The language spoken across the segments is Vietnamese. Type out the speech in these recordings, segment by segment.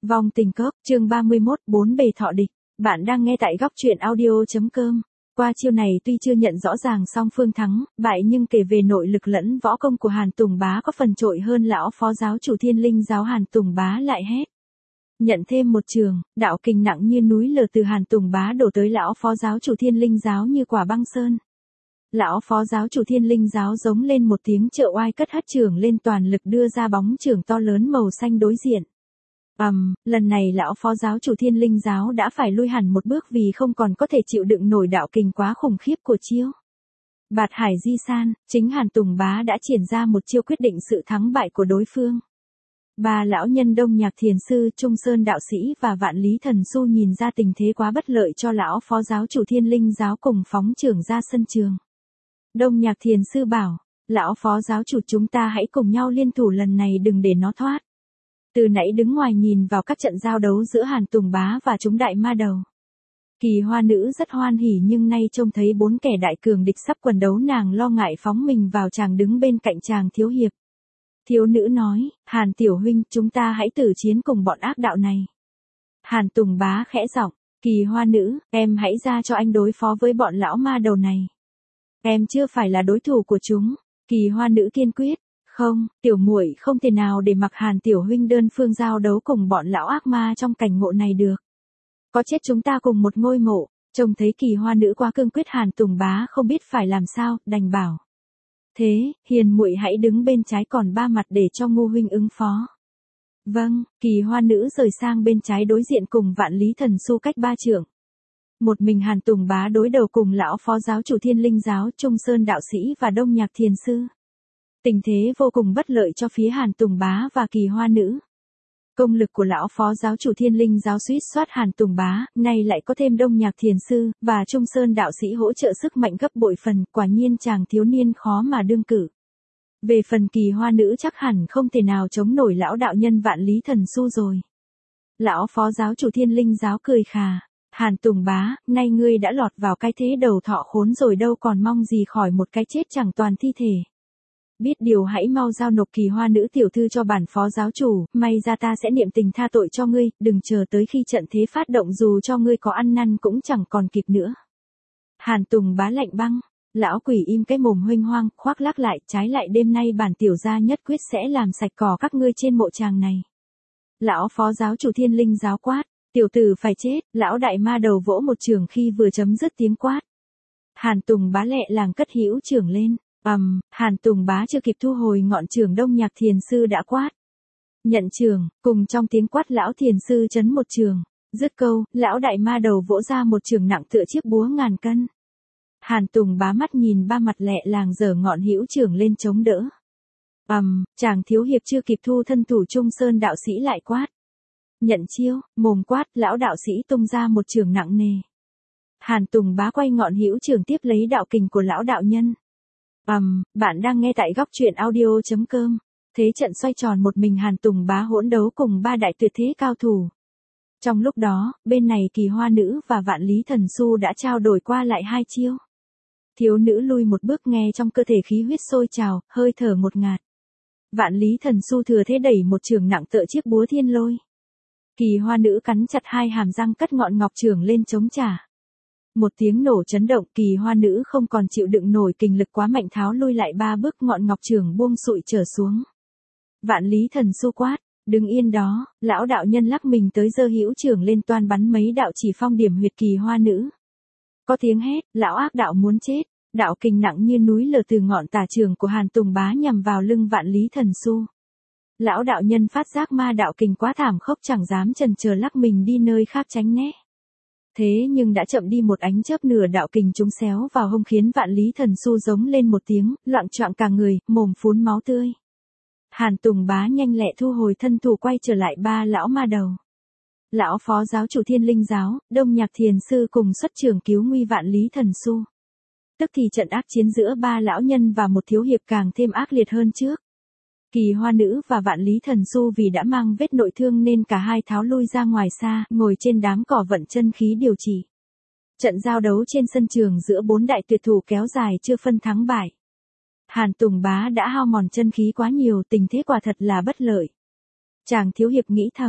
Vong tình cốc, chương 31, bốn bề thọ địch. Bạn đang nghe tại góc truyện audio.com. Qua chiêu này tuy chưa nhận rõ ràng song phương thắng, bại nhưng kể về nội lực lẫn võ công của Hàn Tùng Bá có phần trội hơn lão phó giáo chủ Thiên Linh giáo Hàn Tùng Bá lại hét. Nhận thêm một trường, đạo kình nặng như núi lở từ Hàn Tùng Bá đổ tới lão phó giáo chủ Thiên Linh giáo như quả băng sơn. Lão phó giáo chủ Thiên Linh giáo giống lên một tiếng trợ oai cất hất trường lên toàn lực đưa ra bóng trường to lớn màu xanh đối diện. Lần này lão phó giáo chủ Thiên Linh giáo đã phải lui hẳn một bước vì không còn có thể chịu đựng nổi đạo kình quá khủng khiếp của chiêu. Bạt hải di san, chính Hàn Tùng Bá đã triển ra một chiêu quyết định sự thắng bại của đối phương. Ba lão nhân Đông Nhạc Thiền Sư, Trung Sơn Đạo Sĩ và Vạn Lý Thần Xu nhìn ra tình thế quá bất lợi cho lão phó giáo chủ Thiên Linh giáo cùng phóng trưởng ra sân trường. Đông Nhạc Thiền Sư bảo, lão phó giáo chủ chúng ta hãy cùng nhau liên thủ lần này đừng để nó thoát. Từ nãy đứng ngoài nhìn vào các trận giao đấu giữa Hàn Tùng Bá và chúng đại ma đầu. Kỳ Hoa Nữ rất hoan hỉ nhưng nay trông thấy bốn kẻ đại cường địch sắp quần đấu nàng lo ngại phóng mình vào chàng đứng bên cạnh chàng thiếu hiệp. Thiếu nữ nói, Hàn tiểu huynh chúng ta hãy tử chiến cùng bọn ác đạo này. Hàn Tùng Bá khẽ giọng, Kỳ Hoa Nữ, em hãy ra cho anh đối phó với bọn lão ma đầu này. Em chưa phải là đối thủ của chúng. Kỳ Hoa Nữ kiên quyết. Không, tiểu muội không thể nào để mặc Hàn tiểu huynh đơn phương giao đấu cùng bọn lão ác ma trong cảnh ngộ này được. Có chết chúng ta cùng một ngôi mộ. Trông thấy Kỳ Hoa Nữ quá cương quyết Hàn Tùng Bá không biết phải làm sao, đành bảo. Thế, hiền muội hãy đứng bên trái còn ba mặt để cho Ngô huynh ứng phó. Vâng, Kỳ Hoa Nữ rời sang bên trái đối diện cùng Vạn Lý Thần Xu cách ba trượng. Một mình Hàn Tùng Bá đối đầu cùng lão phó giáo chủ Thiên Linh giáo, Trung Sơn Đạo Sĩ và Đông Nhạc Thiền Sư. Tình thế vô cùng bất lợi cho phía Hàn Tùng Bá và Kỳ Hoa Nữ. Công lực của lão phó giáo chủ Thiên Linh giáo suýt soát Hàn Tùng Bá, nay lại có thêm Đông Nhạc Thiền Sư và Trung Sơn Đạo Sĩ hỗ trợ sức mạnh gấp bội phần, quả nhiên chàng thiếu niên khó mà đương cử. Về phần Kỳ Hoa Nữ chắc hẳn không thể nào chống nổi lão đạo nhân Vạn Lý Thần Xu rồi. Lão phó giáo chủ Thiên Linh giáo cười khà, Hàn Tùng Bá, nay ngươi đã lọt vào cái thế đầu thọ khốn rồi đâu còn mong gì khỏi một cái chết chẳng toàn thi thể. Biết điều hãy mau giao nộp Kỳ Hoa Nữ tiểu thư cho bản phó giáo chủ, may ra ta sẽ niệm tình tha tội cho ngươi, đừng chờ tới khi trận thế phát động dù cho ngươi có ăn năn cũng chẳng còn kịp nữa. Hàn Tùng Bá lạnh băng, lão quỷ im cái mồm huênh hoang, khoác lác lại, trái lại đêm nay bản tiểu gia nhất quyết sẽ làm sạch cỏ các ngươi trên mộ tràng này. Lão phó giáo chủ Thiên Linh giáo quát, tiểu tử phải chết, lão đại ma đầu vỗ một trường khi vừa chấm dứt tiếng quát. Hàn Tùng Bá lẹ làng cất hữu trường lên. Hàn Tùng Bá chưa kịp thu hồi ngọn trường Đông Nhạc Thiền Sư đã quát. Nhận trường, cùng trong tiếng quát lão Thiền Sư chấn một trường. Dứt câu, lão đại ma đầu vỗ ra một trường nặng tựa chiếc búa ngàn cân. Hàn Tùng Bá mắt nhìn ba mặt lẹ làng giở ngọn hữu trường lên chống đỡ. Chàng thiếu hiệp chưa kịp thu thân thủ Trung Sơn Đạo Sĩ lại quát. Nhận chiêu, mồm quát, lão đạo sĩ tung ra một trường nặng nề. Hàn Tùng Bá quay ngọn hữu trường tiếp lấy đạo kình của lão đạo nhân. Bạn đang nghe tại góc truyện audio.com. Thế trận xoay tròn một mình Hàn Tùng Bá hỗn đấu cùng ba đại tuyệt thế cao thủ. Trong lúc đó, bên này Kỳ Hoa Nữ và Vạn Lý Thần Xu đã trao đổi qua lại hai chiêu. Thiếu nữ lui một bước nghe trong cơ thể khí huyết sôi trào, hơi thở ngột ngạt. Vạn Lý Thần Xu thừa thế đẩy một trường nặng tựa chiếc búa thiên lôi. Kỳ Hoa Nữ cắn chặt hai hàm răng cất ngọn ngọc trường lên chống trả. Một tiếng nổ chấn động, Kỳ Hoa Nữ không còn chịu đựng nổi kình lực quá mạnh tháo lui lại ba bước ngọn ngọc trường buông sụi trở xuống. Vạn Lý Thần Xu quát, đứng yên đó, lão đạo nhân lắc mình tới giơ hữu trường lên toan bắn mấy đạo chỉ phong điểm huyệt Kỳ Hoa Nữ. Có tiếng hét, lão ác đạo muốn chết, đạo kình nặng như núi lở từ ngọn tà trường của Hàn Tùng Bá nhằm vào lưng Vạn Lý Thần Xu. Lão đạo nhân phát giác ma đạo kình quá thảm khốc chẳng dám chần chờ lắc mình đi nơi khác tránh né. Thế nhưng đã chậm đi một ánh chớp nửa đạo kình trúng xéo vào hông khiến Vạn Lý Thần Xu giống lên một tiếng, loạng choạng cả người, mồm phún máu tươi. Hàn Tùng Bá nhanh lẹ thu hồi thân thủ quay trở lại ba lão ma đầu. Lão phó giáo chủ Thiên Linh giáo, Đông Nhạc Thiền Sư cùng xuất trường cứu nguy Vạn Lý Thần Xu. Tức thì trận ác chiến giữa ba lão nhân và một thiếu hiệp càng thêm ác liệt hơn trước. Kỳ Hoa Nữ và Vạn Lý Thần Xu vì đã mang vết nội thương nên cả hai tháo lui ra ngoài xa, ngồi trên đám cỏ vận chân khí điều trị. Trận giao đấu trên sân trường giữa bốn đại tuyệt thủ kéo dài chưa phân thắng bại. Hàn Tùng Bá đã hao mòn chân khí quá nhiều, tình thế quả thật là bất lợi. Chàng thiếu hiệp nghĩ thầm,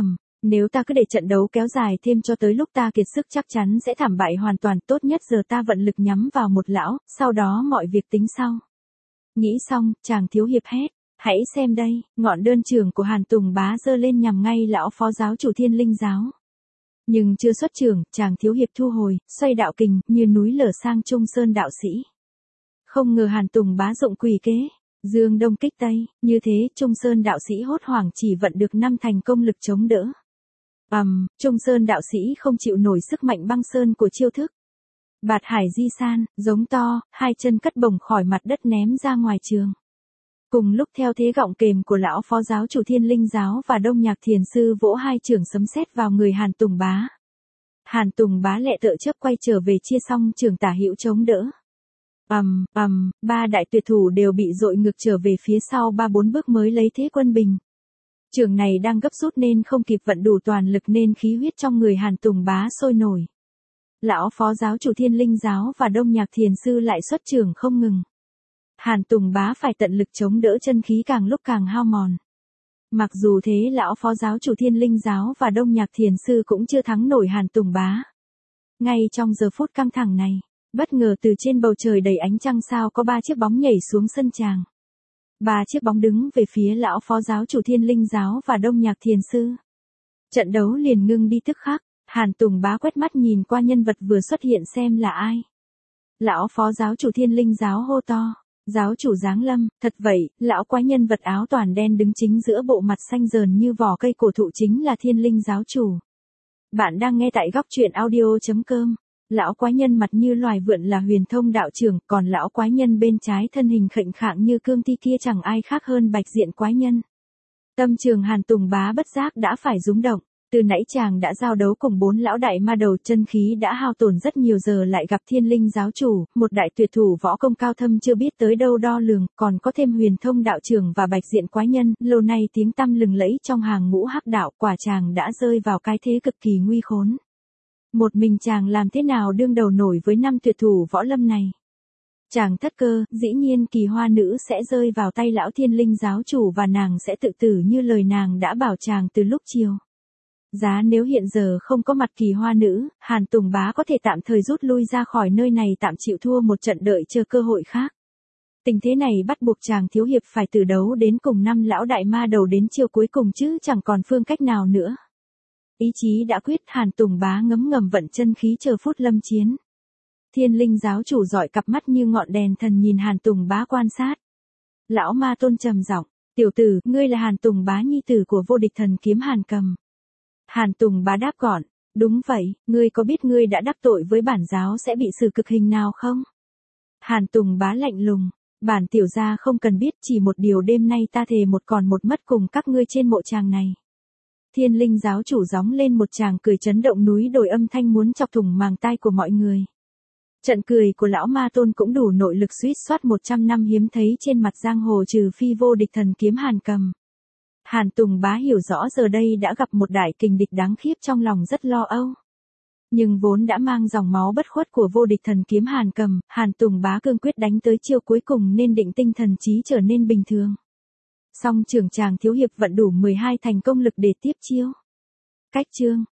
Nếu ta cứ để trận đấu kéo dài thêm cho tới lúc ta kiệt sức chắc chắn sẽ thảm bại hoàn toàn, tốt nhất giờ ta vận lực nhắm vào một lão, sau đó mọi việc tính sau. Nghĩ xong, chàng thiếu hiệp hét. Hãy xem đây, ngọn đơn trường của Hàn Tùng Bá giơ lên nhằm ngay lão phó giáo chủ Thiên Linh giáo. Nhưng chưa xuất trường, chàng thiếu hiệp thu hồi, xoay đạo kình, như núi lở sang Trung Sơn đạo sĩ. Không ngờ Hàn Tùng Bá dụng quỷ kế, dương đông kích tây, như thế Trung Sơn đạo sĩ hốt hoảng chỉ vận được 5 thành công lực chống đỡ. Trung Sơn đạo sĩ không chịu nổi sức mạnh băng sơn của chiêu thức. Bạt hải di san, giống to, hai chân cất bổng khỏi mặt đất ném ra ngoài trường. Cùng lúc theo thế gọng kềm của lão phó giáo chủ Thiên Linh giáo và Đông Nhạc Thiền sư vỗ hai chưởng sấm sét vào người Hàn Tùng Bá. Hàn Tùng Bá lẹ tợ chớp quay trở về chia xong chưởng tả hữu chống đỡ. Ba đại tuyệt thủ đều bị dội ngược trở về phía sau 3-4 bước mới lấy thế quân bình. Chưởng này đang gấp rút nên không kịp vận đủ toàn lực nên khí huyết trong người Hàn Tùng Bá sôi nổi. Lão phó giáo chủ Thiên Linh giáo và Đông Nhạc Thiền sư lại xuất chưởng không ngừng. Hàn Tùng Bá phải tận lực chống đỡ, chân khí càng lúc càng hao mòn. Mặc dù thế lão phó giáo chủ Thiên Linh giáo và Đông Nhạc Thiền sư cũng chưa thắng nổi Hàn Tùng Bá. Ngay trong giờ phút căng thẳng này, bất ngờ từ trên bầu trời đầy ánh trăng sao có 3 chiếc bóng nhảy xuống sân tràng. 3 chiếc bóng đứng về phía lão phó giáo chủ Thiên Linh giáo và Đông Nhạc Thiền sư. Trận đấu liền ngưng đi tức khắc, Hàn Tùng Bá quét mắt nhìn qua nhân vật vừa xuất hiện xem là ai. Lão phó giáo chủ Thiên Linh giáo hô to. Giáo chủ giáng lâm, thật vậy, lão quái nhân vật áo toàn đen đứng chính giữa bộ mặt xanh dờn như vỏ cây cổ thụ chính là Thiên Linh giáo chủ. Bạn đang nghe tại góc truyện audio.com. Lão quái nhân mặt như loài vượn là Huyền Thông đạo trưởng, còn lão quái nhân bên trái thân hình khệnh khạng như cương thi kia chẳng ai khác hơn Bạch Diện quái nhân. Tâm trường Hàn Tùng Bá bất giác đã phải rúng động. Từ nãy chàng đã giao đấu cùng 4 lão đại ma đầu, chân khí đã hao tổn rất nhiều, giờ lại gặp Thiên Linh giáo chủ, một đại tuyệt thủ võ công cao thâm chưa biết tới đâu đo lường, còn có thêm Huyền Thông đạo trưởng và Bạch Diện quái nhân, lâu nay tiếng tăm lừng lẫy trong hàng ngũ hắc đạo, quả chàng đã rơi vào cái thế cực kỳ nguy khốn. Một mình chàng làm thế nào đương đầu nổi với 5 tuyệt thủ võ lâm này? Chàng thất cơ, dĩ nhiên Kỳ Hoa nữ sẽ rơi vào tay lão Thiên Linh giáo chủ và nàng sẽ tự tử như lời nàng đã bảo chàng từ lúc chiều. Giá nếu hiện giờ không có mặt Kỳ Hoa nữ, Hàn Tùng Bá có thể tạm thời rút lui ra khỏi nơi này, tạm chịu thua một trận đợi chờ cơ hội khác. Tình thế này bắt buộc chàng thiếu hiệp phải từ đấu đến cùng 5 lão đại ma đầu đến chiều cuối cùng chứ chẳng còn phương cách nào nữa. Ý chí đã quyết, Hàn Tùng Bá ngấm ngầm vận chân khí chờ phút lâm chiến. Thiên Linh giáo chủ dọi cặp mắt như ngọn đèn thần nhìn Hàn Tùng Bá quan sát. Lão ma tôn trầm giọng, tiểu tử, ngươi là Hàn Tùng Bá nhi tử của vô địch thần kiếm Hàn Cầm. Hàn Tùng Bá đáp gọn, đúng vậy, ngươi có biết ngươi đã đắc tội với bản giáo sẽ bị xử cực hình nào không? Hàn Tùng Bá lạnh lùng, bản tiểu gia không cần biết, chỉ một điều, đêm nay ta thề một còn một mất cùng các ngươi trên mộ tràng này. Thiên Linh giáo chủ gióng lên một tràng cười chấn động núi đồi, âm thanh muốn chọc thủng màng tai của mọi người. Trận cười của lão ma tôn cũng đủ nội lực suýt soát 100 năm hiếm thấy trên mặt giang hồ, trừ phi vô địch thần kiếm Hàn Cầm. Hàn Tùng Bá hiểu rõ giờ đây đã gặp một đại kình địch đáng khiếp, trong lòng rất lo âu. Nhưng vốn đã mang dòng máu bất khuất của vô địch thần kiếm Hàn Cầm, Hàn Tùng Bá cương quyết đánh tới chiêu cuối cùng nên định tinh thần trí trở nên bình thường. Song trưởng chàng thiếu hiệp vận đủ 12 thành công lực để tiếp chiêu. Cách chương